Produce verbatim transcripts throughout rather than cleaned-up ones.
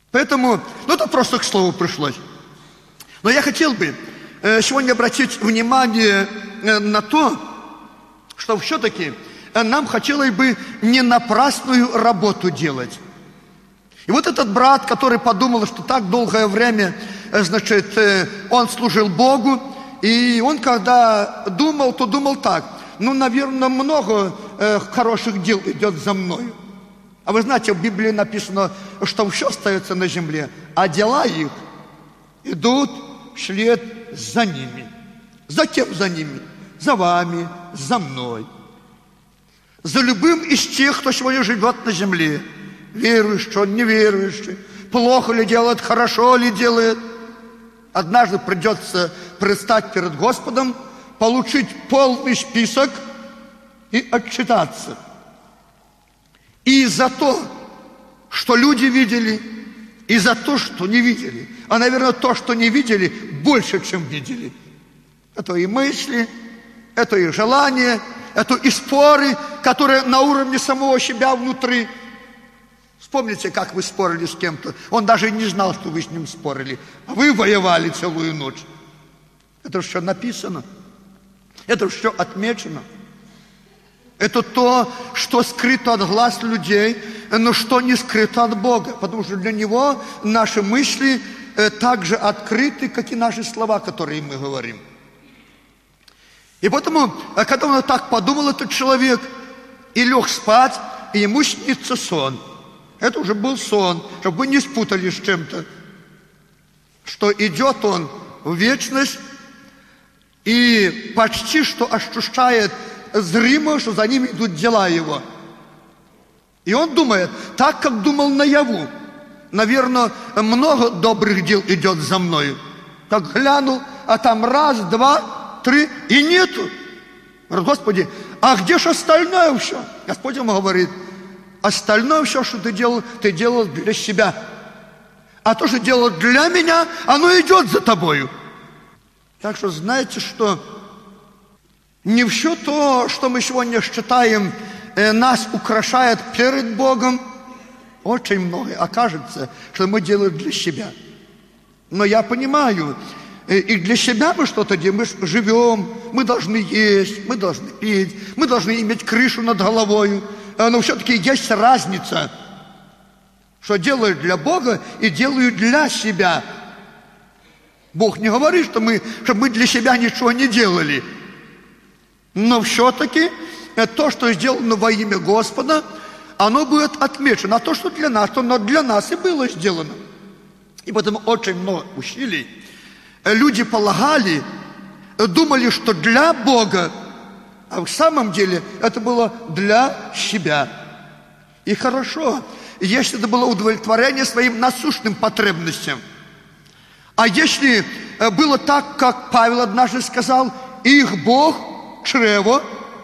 Поэтому, ну это просто к слову пришлось. Но я хотел бы сегодня обратить внимание на то, что все-таки нам хотелось бы не напрасную работу делать. И вот этот брат, который подумал, что так долгое время, значит, он служил Богу, и он когда думал, то думал так: ну, наверное, много хороших дел идет за мною. А вы знаете, в Библии написано, что все остается на земле, а дела их идут вслед за ними. За кем за ними? За вами, за мной. За любым из тех, кто сегодня живет на земле. Верующий, он неверующий. Плохо ли делает, хорошо ли делает. Однажды придется предстать перед Господом, получить полный список и отчитаться. И за то, что люди видели, и за то, что не видели. А, наверное, то, что не видели, больше, чем видели. Это и мысли, это и желания, это и споры, которые на уровне самого себя внутри. Вспомните, как вы спорили с кем-то. Он даже не знал, что вы с ним спорили. А вы воевали целую ночь. Это все написано. Это все отмечено. Это то, что скрыто от глаз людей, но что не скрыто от Бога. Потому что для Него наши мысли так же открыты, как и наши слова, которые мы говорим. И поэтому, когда он так подумал, этот человек, и лег спать, и ему снится сон. Это уже был сон, чтобы вы не спутали с чем-то. Что идет он в вечность, и почти что ощущает зримо, что за ним идут дела его. И он думает, так, как думал наяву. Наверное, много добрых дел идет за мною. Как глянул, а там раз, два, три, и нету. Говорит: Господи, а где же остальное все? Господь ему говорит: остальное все, что ты делал, ты делал для себя. А то, что делал для меня, оно идет за тобою. Так что знаете, что не все то, что мы сегодня считаем, нас украшает перед Богом. Очень многое окажется, что мы делаем для себя. Но я понимаю, и для себя мы что-то делаем. Мы живем, мы должны есть, мы должны пить, мы должны иметь крышу над головой. Но все-таки есть разница, что делаю для Бога и делаю для себя. Бог не говорит, что мы, чтобы мы для себя ничего не делали. Но все-таки то, что сделано во имя Господа, оно будет отмечено. А то, что для нас, то оно для нас и было сделано. И поэтому очень много усилий люди полагали, думали, что для Бога, а в самом деле это было для себя. И хорошо, если это было удовлетворение своим насущным потребностям. А если было так, как Павел однажды сказал: их Бог – чрево,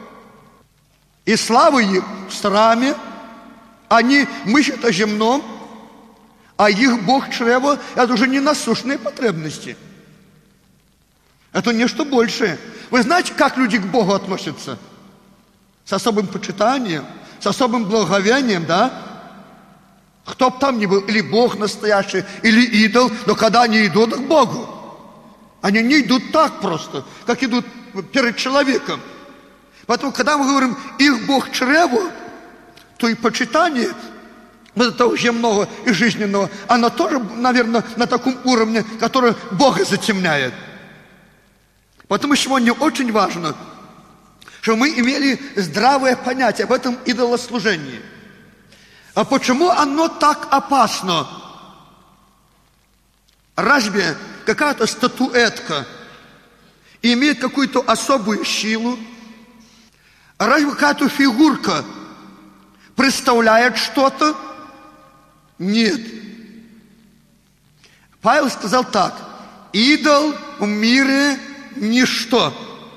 и слава их в сраме, они мыслят о земном, а их Бог – чрево – это уже не насущные потребности. Это нечто большее. Вы знаете, как люди к Богу относятся? С особым почитанием, с особым благоговением, да? Кто бы там ни был, или Бог настоящий, или идол, но когда они идут к Богу, они не идут так просто, как идут перед человеком. Поэтому, когда мы говорим «их Бог чрево», то и почитание, это уже много и жизненного, оно тоже, наверное, на таком уровне, который Бога затемняет. Поэтому сегодня очень важно, чтобы мы имели здравое понятие об этом идолослужении. А почему оно так опасно? Разве какая-то статуэтка имеет какую-то особую силу? Разве какая-то фигурка представляет что-то? Нет. Павел сказал так: идол в мире ничто.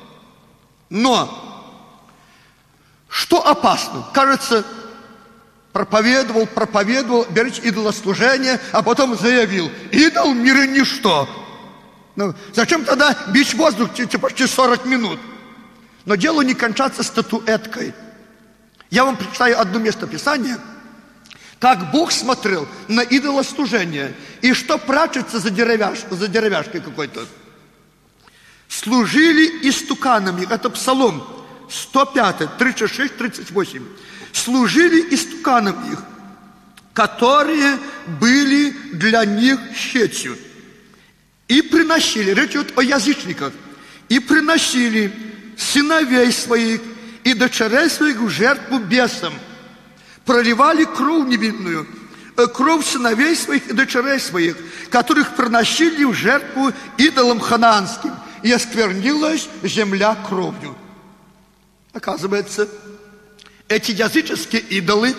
Но что опасно? Кажется, проповедовал, проповедовал, берите идолослужение, а потом заявил: идол в мире ничто. Ну, зачем тогда бить воздух почти сорок минут? Но дело не кончается статуэткой. Я вам прочитаю одно место Писания. как Бог смотрел на идолослужение. И что прячется за, деревяш, за деревяшкой какой-то? Служили истуканами. Это Псалом сто пять, тридцать шесть, тридцать восемь. Служили истуканам их, которые были для них щетью. И приносили, речь идет о язычниках, и приносили сыновей своих и дочерей своих в жертву бесам. Проливали кровь невинную, кровь сыновей своих и дочерей своих, которых приносили в жертву идолам ханаанским, и осквернилась земля кровью. Оказывается, эти языческие идолы,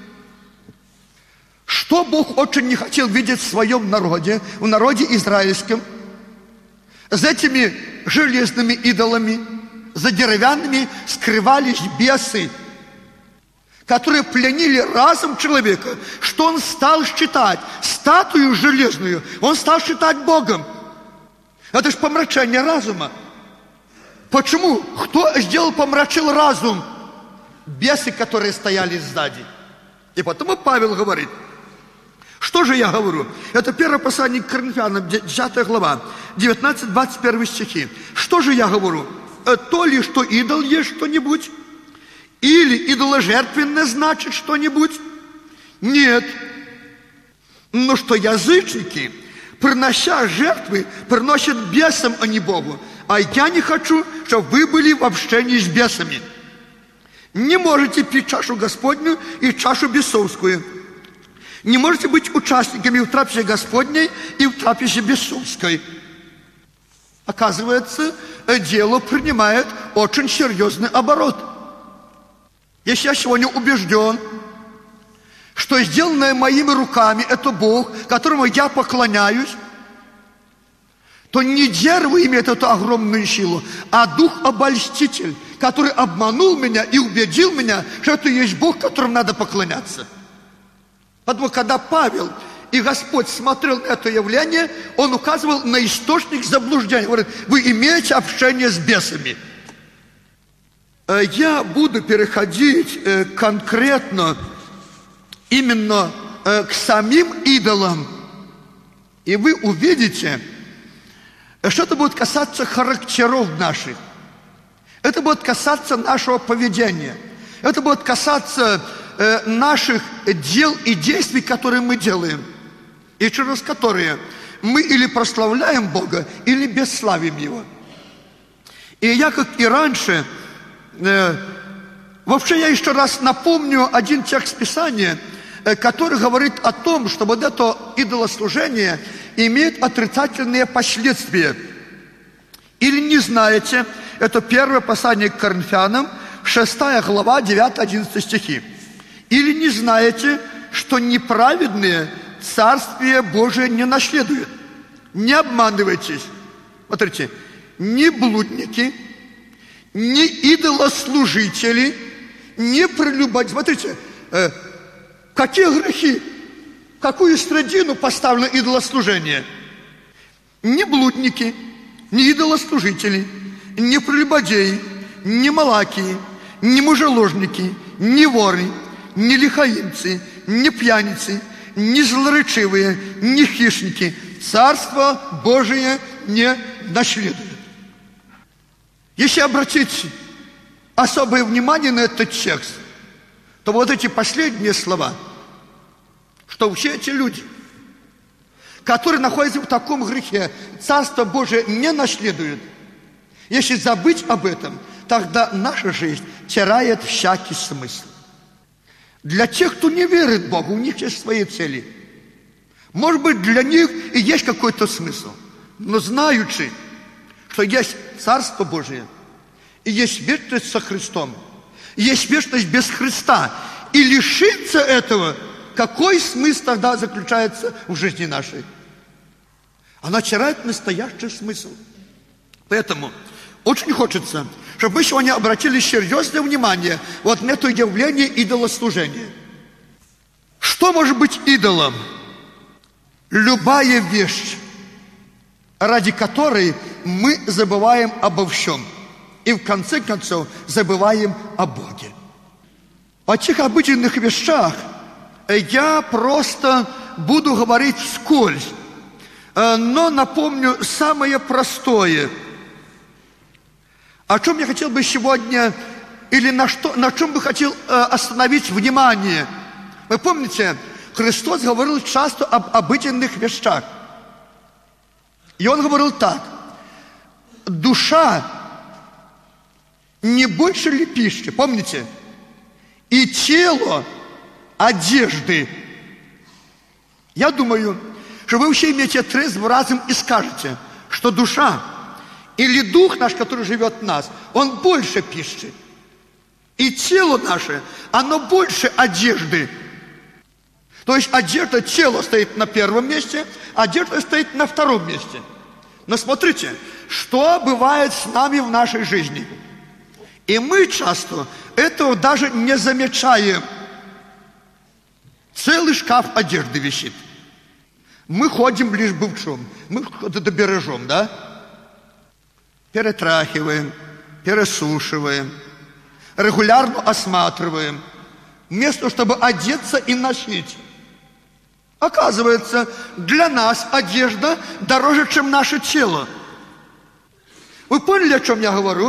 что Бог очень не хотел видеть в своем народе, в народе израильском, за этими железными идолами, за деревянными скрывались бесы, которые пленили разум человека, что он стал считать статую железную, он стал считать Богом. Это же помрачение разума. Почему? Кто сделал, помрачил разум? Бесы, которые стояли сзади. И потому Павел говорит, что же я говорю? Это первое послание к Коринфянам, десятая глава, девятнадцать двадцать один стихи. Что же я говорю? То ли, что идол есть что-нибудь? Или идоложертвенное значит что-нибудь? Нет. Но что язычники, принося жертвы, приносят бесам, а не Богу. А я не хочу, чтобы вы были в общении с бесами. Не можете пить чашу Господню и чашу бесовскую. Не можете быть участниками в трапезе Господней и в трапезе бесовской. Оказывается, дело принимает очень серьезный оборот. Если я сегодня убежден, что сделанное моими руками это Бог, которому я поклоняюсь, то не дерево имеет эту огромную силу, а дух-обольститель, который обманул меня и убедил меня, что это есть Бог, которому надо поклоняться. Поэтому, когда Павел и Господь смотрел на это явление, он указывал на источник заблуждения. Говорит, вы имеете общение с бесами. Я буду переходить конкретно именно к самим идолам. И вы увидите, что это будет касаться характеров наших. Это будет касаться нашего поведения. Это будет касаться э, наших дел и действий, которые мы делаем. И через которые мы или прославляем Бога, или бесславим Его. И я, как и раньше, э, вообще я еще раз напомню один текст Писания, э, который говорит о том, что вот это идолослужение имеет отрицательные последствия. Или не знаете, это первое послание к Коринфянам, шестая глава, девятый-одиннадцатый стихи. Или не знаете, что неправедные Царствие Божие не наследуют. Не обманывайтесь. Смотрите, ни блудники, ни идолослужители, ни прелюбодеи. Смотрите, э, какие грехи, какую средину поставлено идолослужение? Ни блудники, ни идолослужители, ни прелюбодеи, ни малакии, ни мужеложники, ни воры, ни лихаимцы, ни пьяницы, ни злоречивые, ни хищники Царство Божие не наследуют. Если обратить особое внимание на этот текст, то вот эти последние слова, что все эти люди, которые находятся в таком грехе, Царство Божие не наследуют. Если забыть об этом, тогда наша жизнь теряет всякий смысл. Для тех, кто не верит Богу, у них есть свои цели. Может быть, для них и есть какой-то смысл. Но знаючи, что есть Царство Божие, и есть вечность со Христом, и есть вечность без Христа, и лишиться этого, какой смысл тогда заключается в жизни нашей? Она теряет настоящий смысл. Поэтому очень хочется, чтобы мы сегодня обратили серьезное внимание вот на это явление идолослужения. Что может быть идолом? Любая вещь, ради которой мы забываем обо всем. И в конце концов забываем о Боге. О тех обыденных вещах, я просто буду говорить вскользь, но напомню самое простое. О чем я хотел бы сегодня, или на, что, на чем бы хотел остановить внимание. Вы помните, Христос говорил часто об обыденных вещах. И Он говорил так: душа не больше ли пищи, помните? И тело одежды. Я думаю, что вы вообще имеете трезвый разум и скажете, что душа или дух наш, который живет в нас, он больше пищи. И тело наше, оно больше одежды. То есть одежда, тело стоит на первом месте, одежда стоит на втором месте. Но смотрите, что бывает с нами в нашей жизни. И мы часто этого даже не замечаем. Целый шкаф одежды висит. Мы ходим лишь бы в чем? Мы что-то бережем, да? Перетряхиваем, пересушиваем, регулярно осматриваем, вместо чтобы одеться и носить. Оказывается, для нас одежда дороже, чем наше тело. Вы поняли, о чем я говорю?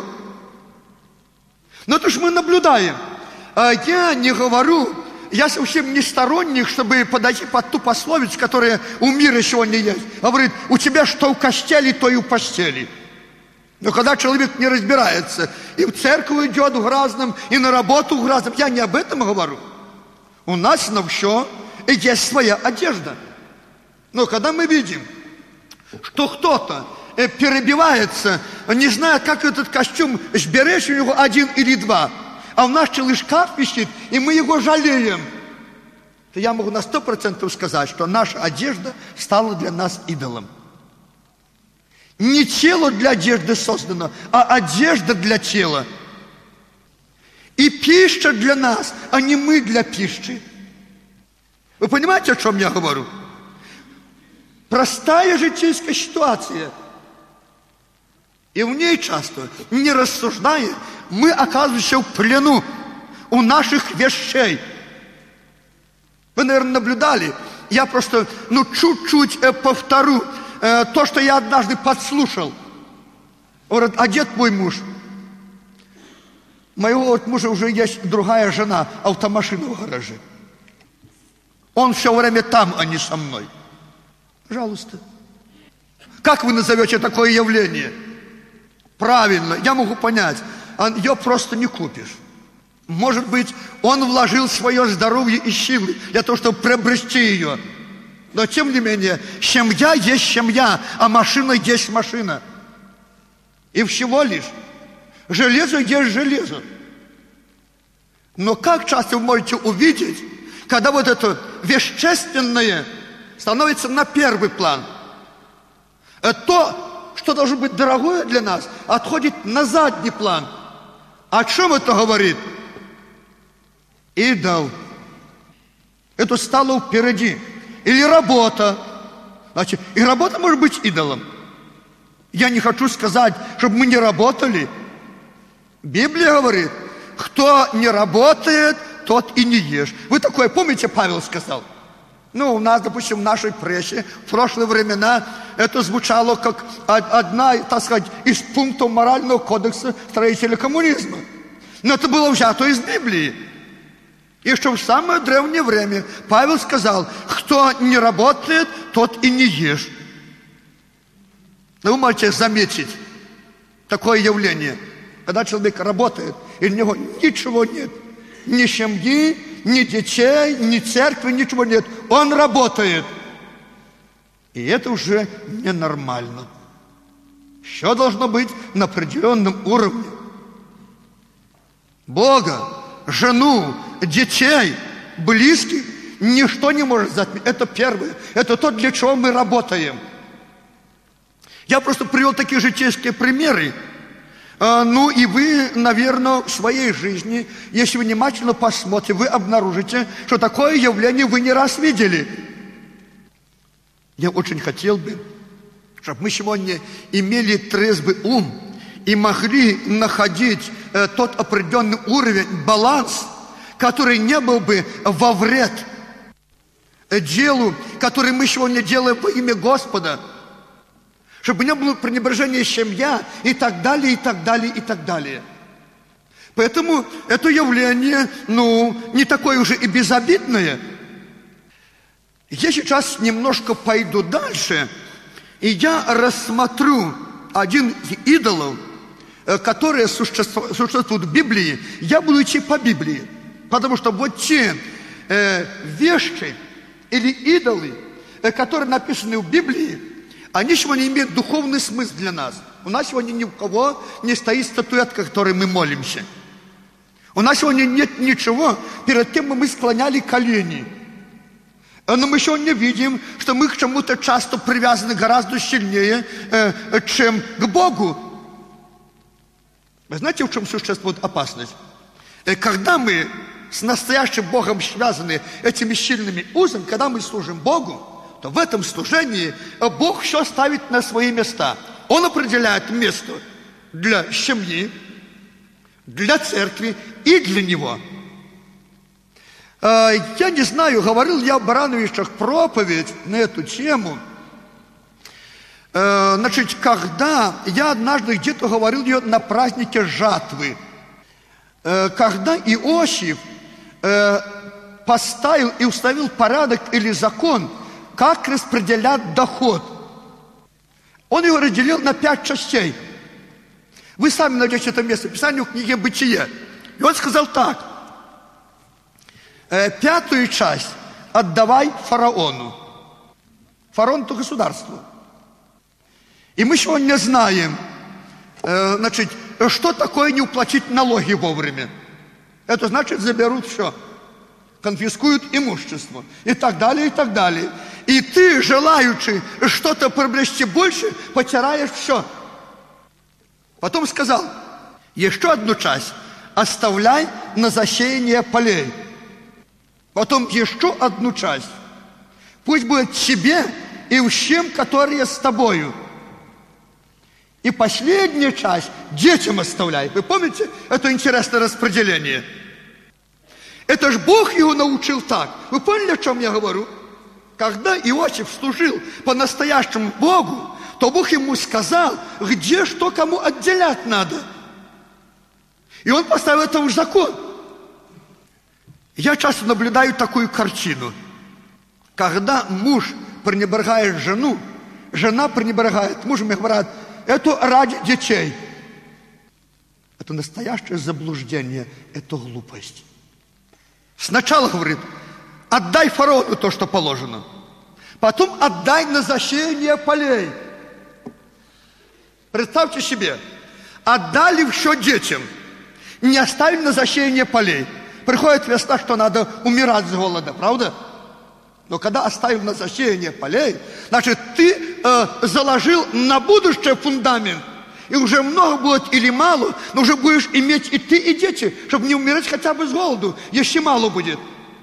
Но то, что мы наблюдаем. Я не говорю, я совсем не сторонник, чтобы подойти под ту пословицу, которая у мира сегодня есть. Говорит, у тебя что в костели, то и в постели. Но когда человек не разбирается, и в церковь идет в грязном, и на работу в грязном, я не об этом говорю. У нас на все есть своя одежда. Но когда мы видим, что кто-то перебивается, не зная, как этот костюм сберечь, у него один или два, а у нас целый шкаф висит, и мы его жалеем, то я могу на сто процентов сказать, что наша одежда стала для нас идолом. Не тело для одежды создано, а одежда для тела. И пища для нас, а не мы для пищи. Вы понимаете, о чем я говорю? Простая житейская ситуация. И в ней часто, не рассуждая, мы оказываемся в плену у наших вещей. Вы, наверное, наблюдали. Я просто, ну, чуть-чуть э, повторю э, то, что я однажды подслушал. Говорит, одет мой муж. Моего вот, мужа уже есть другая жена, автомашина в гараже. Он все время там, а не со мной. Пожалуйста. Как вы назовете такое явление? Правильно, я могу понять. Ее просто не купишь. Может быть, он вложил свое здоровье и силы для того, чтобы приобрести ее. Но, тем не менее, семья есть семья, а машина есть машина. И всего лишь. Железо есть железо. Но как часто вы можете увидеть, когда вот это вещественное становится на первый план. То, что должно быть дорогое для нас, отходит на задний план. О чем это говорит? Идол. Это стало впереди. Или работа. Значит, и работа может быть идолом. Я не хочу сказать, чтобы мы не работали. Библия говорит, кто не работает, тот и не ешь. Вы такое помните, Павел сказал? Ну, у нас, допустим, в нашей прессе в прошлые времена это звучало как одна, так сказать, из пунктов морального кодекса строителя коммунизма. Но это было взято из Библии. И что в самое древнее время Павел сказал, кто не работает, тот и не ешь. Но вы можете заметить такое явление, когда человек работает, и у него ничего нет. Ни семьи, ни детей, ни церкви, ничего нет. Он работает. И это уже ненормально. Все должно быть на определенном уровне. Бога, жену, детей, близких ничто не может затмить. Это первое. Это то, для чего мы работаем. Я просто привел такие житейские примеры. Ну и вы, наверное, в своей жизни, если вы внимательно посмотрите, вы обнаружите, что такое явление вы не раз видели. Я очень хотел бы, чтобы мы сегодня имели трезвый ум и могли находить э, тот определенный уровень, баланс, который не был бы во вред делу, которое мы сегодня делаем во имя Господа, чтобы не было пренебрежения семья и так далее, и так далее, и так далее. Поэтому это явление, ну, не такое уже и безобидное. Я сейчас немножко пойду дальше, и я рассмотрю один из идолов, которые существуют в Библии. Я буду идти по Библии, потому что вот те э, вещи или идолы, э, которые написаны в Библии, они сегодня имеют духовный смысл для нас. У нас сегодня ни у кого не стоит статуэтка, которой мы молимся. У нас сегодня нет ничего, перед кем мы склоняли колени. Но мы сегодня видим, что мы к чему-то часто привязаны гораздо сильнее, э, чем к Богу. Вы знаете, в чем существует опасность? Когда мы с настоящим Богом связаны этими сильными узами, когда мы служим Богу, то в этом служении Бог все ставит на свои места. Он определяет место для семьи, для церкви и для Него. Я не знаю, говорил я в Барановичах проповедь на эту тему. Значит, когда я однажды где-то говорил ее на празднике жатвы, когда Иосиф поставил и установил порядок или закон, как распределять доход. Он его разделил на пять частей. Вы сами найдете это место Писания в книге «Бытие». И он сказал так: пятую часть отдавай фараону. Фараон – это государство. И мы сегодня знаем, значит, что такое не уплатить налоги вовремя. Это значит, заберут все. Конфискуют имущество. И так далее, и так далее. И ты, желающий что-то приобрести больше, потеряешь все. Потом сказал: еще одну часть оставляй на засеяние полей. Потом еще одну часть. Пусть будет тебе и всем, которые с тобою. И последняя часть детям оставляй. Вы помните это интересное распределение? Это ж Бог его научил так. Вы поняли, о чем я говорю? Когда Иосиф служил по-настоящему Богу, то Бог ему сказал, где что кому отделять надо. И он поставил это в закон. Я часто наблюдаю такую картину. Когда муж пренебрегает жену, жена пренебрегает мужем и говорят: это ради детей. Это настоящее заблуждение, это глупость. Сначала говорит: отдай фараону то, что положено. Потом отдай на засеяние полей. Представьте себе, отдали все детям, не оставили на засеяние полей. Приходит весна, что надо умирать с голода, правда? Но когда оставил на засеяние полей, значит, ты э, заложил на будущее фундамент. И уже много будет или мало, но уже будешь иметь и ты, и дети, чтобы не умереть хотя бы с голоду, если мало будет.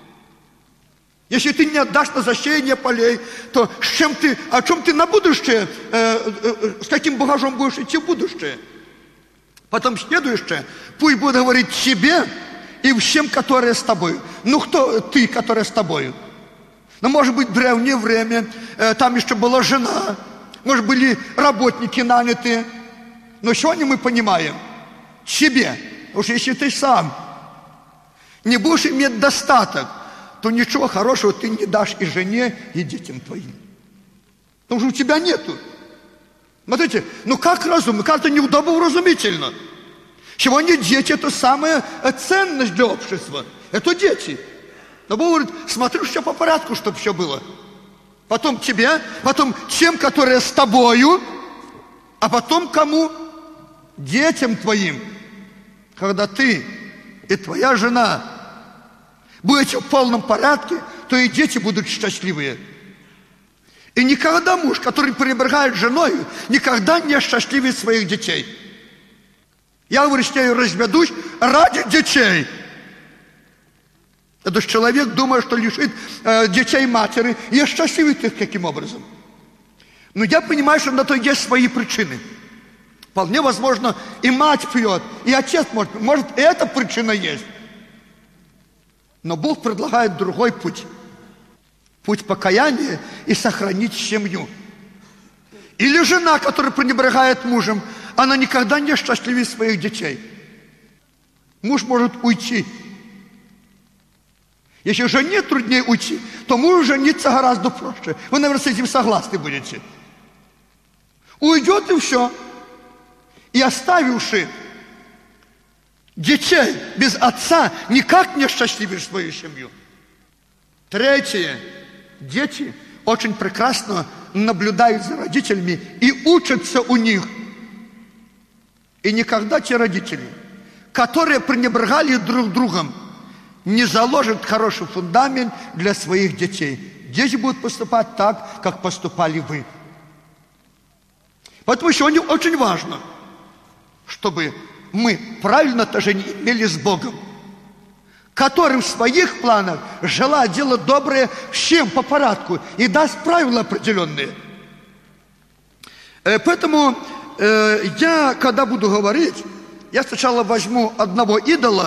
Если ты не отдашь на засеяние полей, то с чем ты, о чем ты на будущее, э, э, с каким багажом будешь идти в будущее? Потом следующее: пусть будет говорить тебе и всем, которые с тобой. Ну, кто ты, который с тобой? Ну, может быть, в древнее время э, там еще была жена, может, были работники нанятые. Но сегодня мы понимаем, себе, уж если ты сам не будешь иметь достаток, то ничего хорошего ты не дашь и жене, и детям твоим. Потому что у тебя нету. Смотрите, ну как разумно, как-то неудобно-вразумительно. Сегодня дети – это самая ценность для общества. Это дети. Но Бог говорит: смотри, все по порядку, чтобы все было. Потом тебе, потом тем, которые с тобою, а потом кому? Детям твоим. Когда ты и твоя жена будете в полном порядке, то и дети будут счастливые. И никогда муж, который пренебрегает женой, никогда не счастливит своих детей. Я говорю, что я разведусь ради детей. Это же человек думает, что лишит э, детей матери, и счастливит их каким образом. Но я понимаю, что на то есть свои причины. Вполне возможно, и мать пьет, и отец может, может, и эта причина есть. Но Бог предлагает другой путь. путь покаяния и сохранить семью. Или жена, которая пренебрегает мужем, она никогда не счастливее своих детей. Муж может уйти. Если жене труднее уйти, то мужу жениться гораздо проще. Вы, наверное, с этим согласны будете. Уйдет и все. И оставивши детей без отца, никак не счастливишь свою семью. Третье. Дети очень прекрасно наблюдают за родителями и учатся у них. И никогда те родители, которые пренебрегали друг другом, не заложат хороший фундамент для своих детей. Дети будут поступать так, как поступали вы. Поэтому сегодня очень важно, чтобы мы правильно тоже имели с Богом, который в своих планах желает делать доброе всем по порядку и даст правила определенные. Поэтому э, я, когда буду говорить, я сначала возьму одного идола,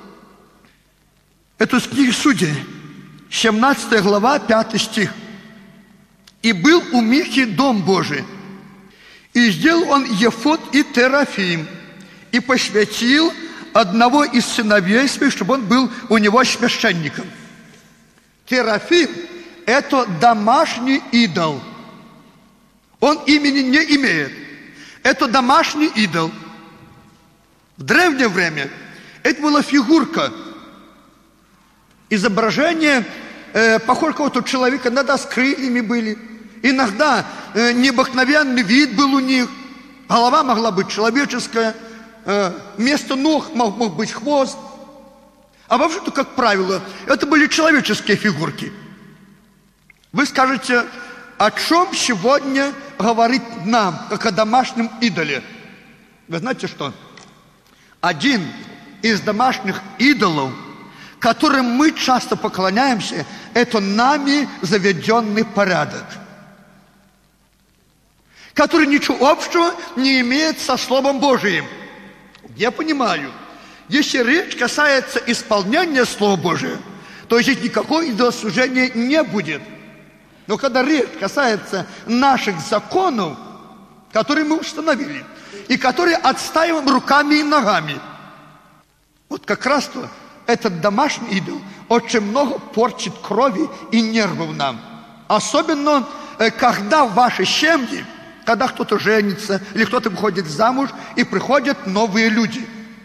эту из книги Судей, семнадцатая глава, пятый стих. «И был у Михи дом Божий, и сделал он ефод и терафим, и посвятил одного из сыновей своих, чтобы он был у него священником». Терафим – это домашний идол. Он имени не имеет. Это домашний идол. В древнее время это была фигурка, изображение, э, похоже, какого-то человека, иногда с крыльями были, иногда э, необыкновенный вид был у них, голова могла быть человеческая, э, вместо ног мог, мог быть хвост. А вообще-то, как правило, это были человеческие фигурки. Вы скажете, о чем сегодня говорит нам, как о домашнем идоле? Вы знаете что? Один из домашних идолов, которым мы часто поклоняемся, это нами заведенный порядок, который ничего общего не имеет со Словом Божиим. Я понимаю, если речь касается исполнения Слова Божия, то здесь никакого идолослужения не будет. Но когда речь касается наших законов, которые мы установили, и которые отстаиваем руками и ногами, вот как раз то этот домашний идол очень много порчит крови и нервов нам. Особенно, когда в вашей семье, когда кто-то женится, или кто-то выходит замуж, и приходят новые люди.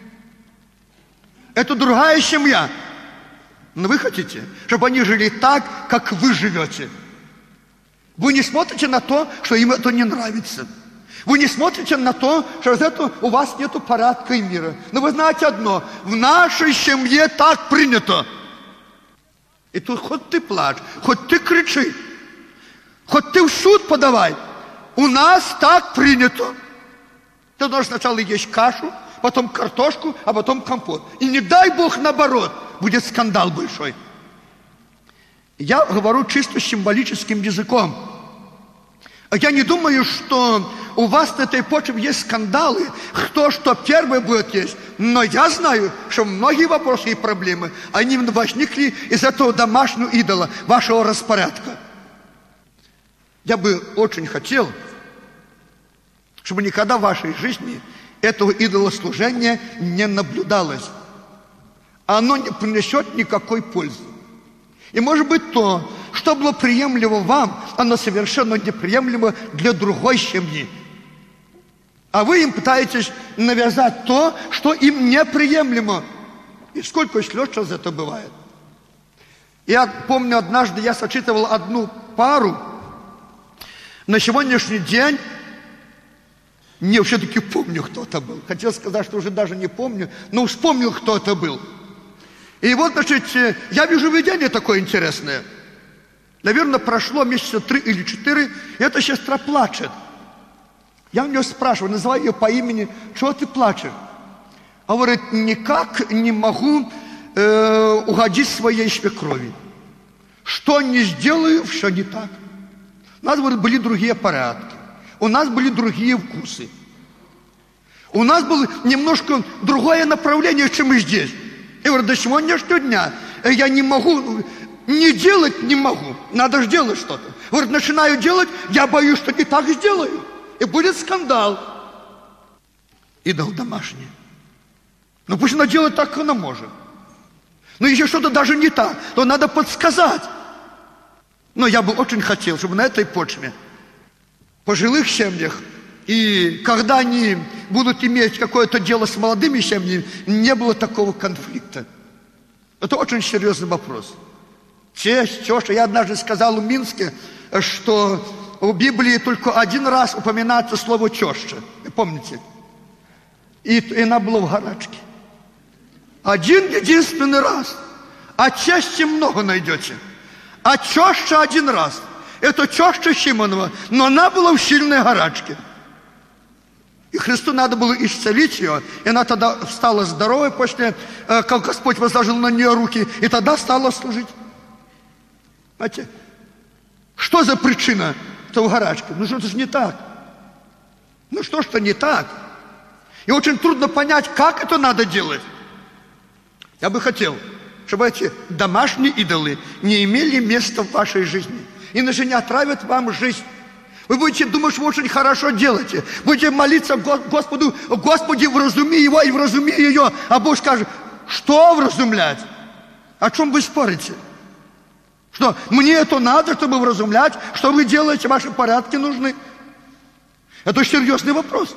Это другая семья. Но вы хотите, чтобы они жили так, как вы живете. Вы не смотрите на то, что им это не нравится. Вы не смотрите на то, что это у вас нету порядка и мира. Но вы знаете одно: в нашей семье так принято. И тут хоть ты плачь, хоть ты кричи, хоть ты в суд подавай. У нас так принято. Ты должен сначала есть кашу, потом картошку, а потом компот. И не дай Бог наоборот, будет скандал большой. Я говорю чисто символическим языком. Я не думаю, что у вас на этой почве есть скандалы, кто что первый будет есть. Но я знаю, что многие вопросы и проблемы, они возникли из этого домашнего идола, вашего распорядка. Я бы очень хотел, чтобы никогда в вашей жизни этого идолослужения не наблюдалось. Оно не принесет никакой пользы. И может быть то, что было приемлемо вам, оно совершенно неприемлемо для другой семьи. А вы им пытаетесь навязать то, что им неприемлемо. И сколько слез сейчас это бывает. Я помню, однажды я сочетывал одну пару. На сегодняшний день не все-таки помню, кто это был. Хотел сказать, что уже даже не помню, но вспомнил, кто это был. И вот, значит, я вижу видение такое интересное. Наверное, прошло месяца три или четыре, и эта сестра плачет. Я у нее спрашиваю, называю ее по имени: чего ты плачешь? Она говорит: никак не могу э, угодить своей свекрови. Что не сделаю, все не так. У нас, говорит, были другие порядки. У нас были другие вкусы. У нас было немножко другое направление, чем и здесь. Я говорю: до сегодняшнего дня я не могу Не делать не могу, надо же делать что-то. Говорит, начинаю делать, я боюсь, что не так сделаю. И будет скандал. Идол домашний. Ну пусть она делает так, как она может. Но если что-то даже не так, то надо подсказать. Но я бы очень хотел, чтобы на этой почве, в пожилых семьях, и когда они будут иметь какое-то дело с молодыми семьями, не было такого конфликта. Это очень серьезный вопрос. Честь, теща. Я однажды сказал в Минске, что в Библии только один раз упоминается слово теща. Вы помните? И, и она была в гарачке. Один единственный раз. А чести много найдете. А теща один раз. Это теща Симонова. Но она была в сильной гарачке. И Христу надо было исцелить ее. И она тогда стала здоровой после, как Господь возложил на нее руки. И тогда стала служить. Знаете, что за причина этого гарачки? Ну что-то же не так. Ну что что не так? И очень трудно понять, как это надо делать. Я бы хотел, чтобы эти домашние идолы не имели места в вашей жизни. Иначе не отравят вам жизнь. Вы будете думать, что вы очень хорошо делаете. Будете молиться Господу, Господи, вразуми его и вразуми ее. А Бог скажет, что вразумлять? О чем вы спорите? Что, мне это надо, чтобы вразумлять? Что вы делаете? Ваши порядки нужны? Это серьезный вопрос.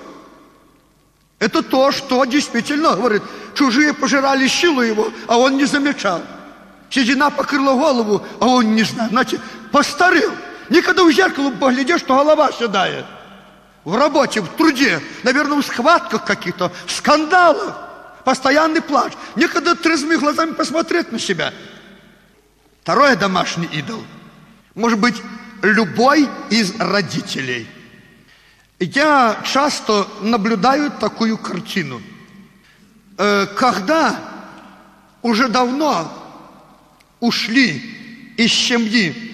Это то, что действительно, говорит, чужие пожирали силу его, а он не замечал. Седина покрыла голову, а он не знает. Знаете, постарел. Никогда в зеркало поглядишь, что голова седает. В работе, в труде, наверное, в схватках каких-то, в скандалах, постоянный плач. Никогда трезвыми глазами посмотреть на себя. Второй домашний идол. Может быть, любой из родителей. Я часто наблюдаю такую картину. Когда уже давно ушли из семьи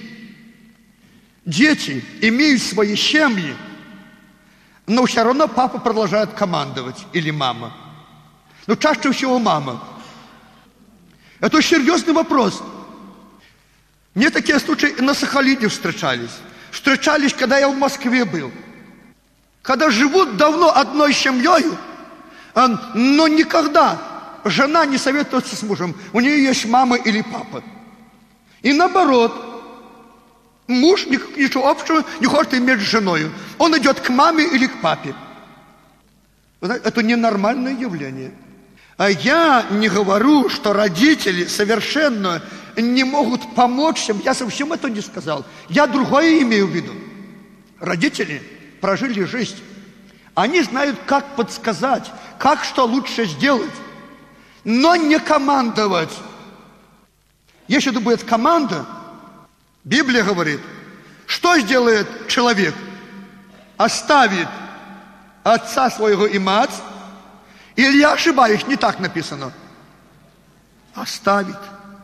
дети, имеют свои семьи, но все равно папа продолжает командовать, или мама. Но чаще всего мама. Это серьезный вопрос. Мне такие случаи на Сахалине встречались. Встречались, когда я в Москве был. Когда живут давно одной семьей, но никогда жена не советуется с мужем. У нее есть мама или папа. И наоборот, муж ничего общего не хочет иметь с женой. Он идет к маме или к папе. Это ненормальное явление. А я не говорю, что родители совершенно не могут помочь им. Я совсем это не сказал. Я другое имею в виду. Родители прожили жизнь. Они знают, как подсказать, как что лучше сделать. Но не командовать. Если это будет команда, Библия говорит, что сделает человек? Оставит отца своего и мать. Или я ошибаюсь, не так написано. Оставит.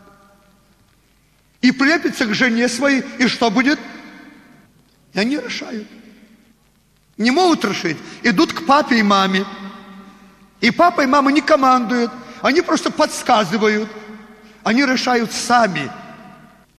И прилепится к жене своей. И что будет? И они решают. Не могут решить. Идут к папе и маме. И папа и мама не командуют. Они просто подсказывают. Они решают сами.